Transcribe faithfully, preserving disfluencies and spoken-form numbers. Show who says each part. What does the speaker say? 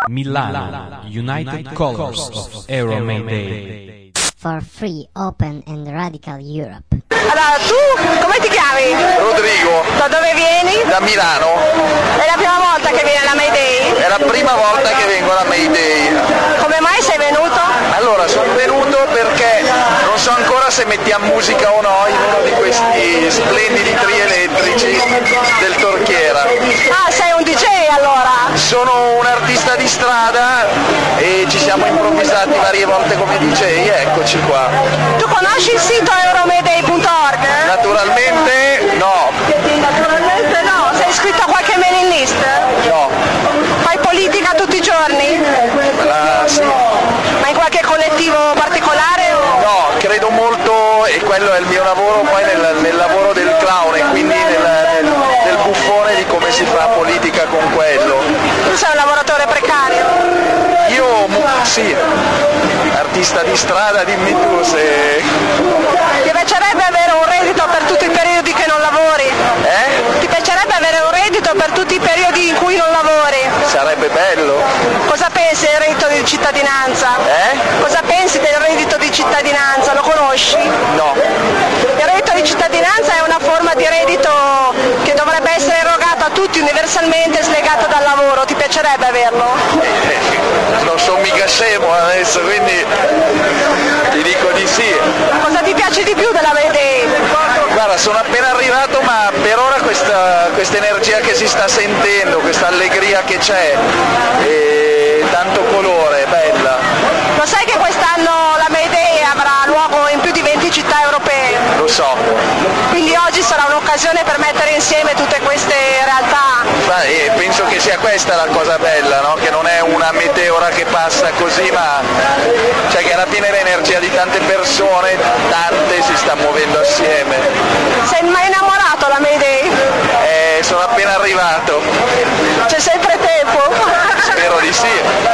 Speaker 1: Milano, United Colors of Euromayday.
Speaker 2: For free, open and radical Europe.
Speaker 3: Allora, tu come ti chiami?
Speaker 4: Rodrigo.
Speaker 3: Da dove vieni?
Speaker 4: Da Milano.
Speaker 3: È la prima volta che vieni alla Mayday?
Speaker 4: È la prima volta che vengo alla Mayday.
Speaker 3: Come mai sei venuto?
Speaker 4: Allora, sono venuto perché non so ancora se mettiamo musica o no in uno di questi splendidi trielettrici del Torchiera.
Speaker 3: Ah, sei un D J allora?
Speaker 4: Sono un artista di strada e ci siamo improvvisati varie volte come D J, eccoci qua.
Speaker 3: Tu conosci il sito euromayday punto org?
Speaker 4: Naturalmente no.
Speaker 3: Naturalmente no. Sei iscritto a qualche mailing list?
Speaker 4: No.
Speaker 3: Fai politica tutti i giorni?
Speaker 4: Uh, sì.
Speaker 3: Ma in qualche collettivo particolare? O...
Speaker 4: No, credo molto, e quello è il mio lavoro, poi nel, nel lavoro del clown e quindi nel, nel, nel buffone di come si fa politica con quello.
Speaker 3: Tu sei un lavoratore precario?
Speaker 4: Io sì, artista di strada, dimmi tu se...
Speaker 3: Ti piacerebbe avere un reddito per tutti i periodi che non lavori?
Speaker 4: Eh?
Speaker 3: Ti piacerebbe avere un reddito per tutti i periodi in cui non lavori?
Speaker 4: Sarebbe bello.
Speaker 3: Cosa pensi del reddito di cittadinanza?
Speaker 4: Eh?
Speaker 3: Cosa pensi del reddito di cittadinanza? Lo conosci?
Speaker 4: No.
Speaker 3: Il reddito di cittadinanza è una forma di reddito che dovrebbe essere erogato a tutti universalmente, slegato dal lavoro. Ti piacerebbe averlo?
Speaker 4: Eh, non sono mica scemo adesso, quindi ti dico di sì.
Speaker 3: Cosa ti piace di più della Mayday?
Speaker 4: Guarda, sono appena arrivato, ma per ora questa, questa energia che si sta sentendo, questa allegria che c'è, e tanto colore, bella.
Speaker 3: Lo sai che quest'anno la Mayday avrà luogo in più di venti città europee?
Speaker 4: Lo so.
Speaker 3: Quindi oggi sarà un'occasione per mettere insieme tutte queste realtà.
Speaker 4: Beh, penso che sia questa la cosa bella, no? Che non è una meteora che passa così, ma cioè che alla fine l'energia di tante persone, tante, si sta muovendo assieme.
Speaker 3: Sei mai innamorato alla Mayday?
Speaker 4: Eh, sono appena arrivato.
Speaker 3: C'è sempre tempo.
Speaker 4: Spero di sì.